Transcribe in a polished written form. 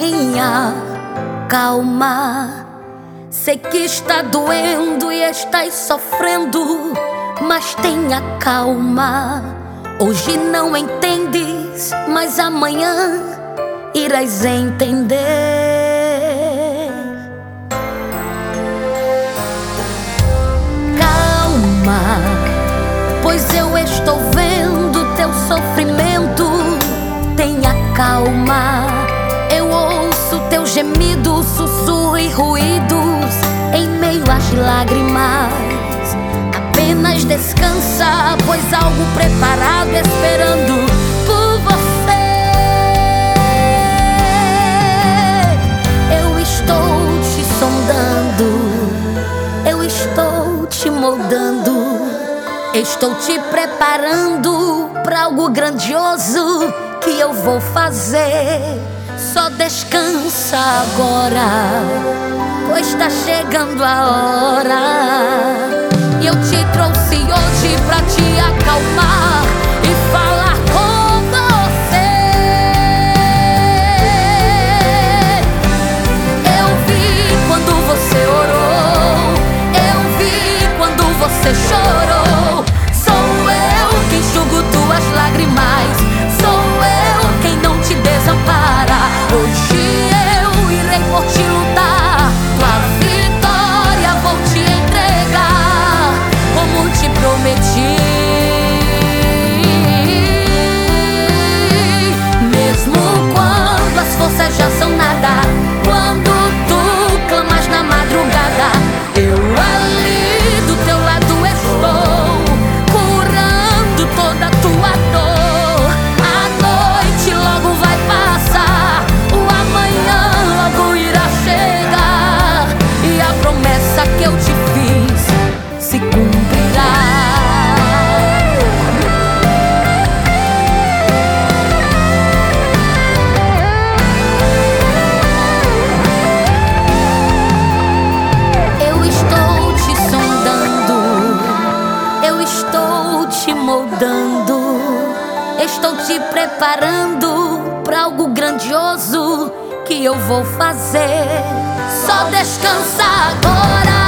tenha calma. Sei que está doendo e estás sofrendo, mas tenha calma. Hoje não entendes, mas amanhã irás entender. Calma, pois eu estou vendo teu sofrimento. Tenha calma, eu ouço teu gemido, sussurro e ruídos em meio às lágrimas. Apenas descansa, pois algo preparado esperando por você. Eu estou te sondando, eu estou te moldando, estou te preparando para algo grandioso que eu vou fazer. Só descansa agora, pois está chegando a hora. E eu te trouxe hoje pra te acalmar e falar com você. Eu vi quando você orou, eu vi quando você chorou. Sou eu quem enxugo tuas lágrimas, sou eu quem não te desampara. Hoje eu irei por te lutar, tua vitória vou te entregar, como te prometi. Mesmo quando as forças já são nada, quando tu clamas na madrugada, eu ali do teu lado estou, curando toda a tua dor. A noite logo vai passar, o amanhã logo irá chegar, e a promessa que eu te fiz se cumprirá. Eu estou te sondando, eu estou te moldando, estou te preparando para algo grandioso que eu vou fazer. Só descansa agora.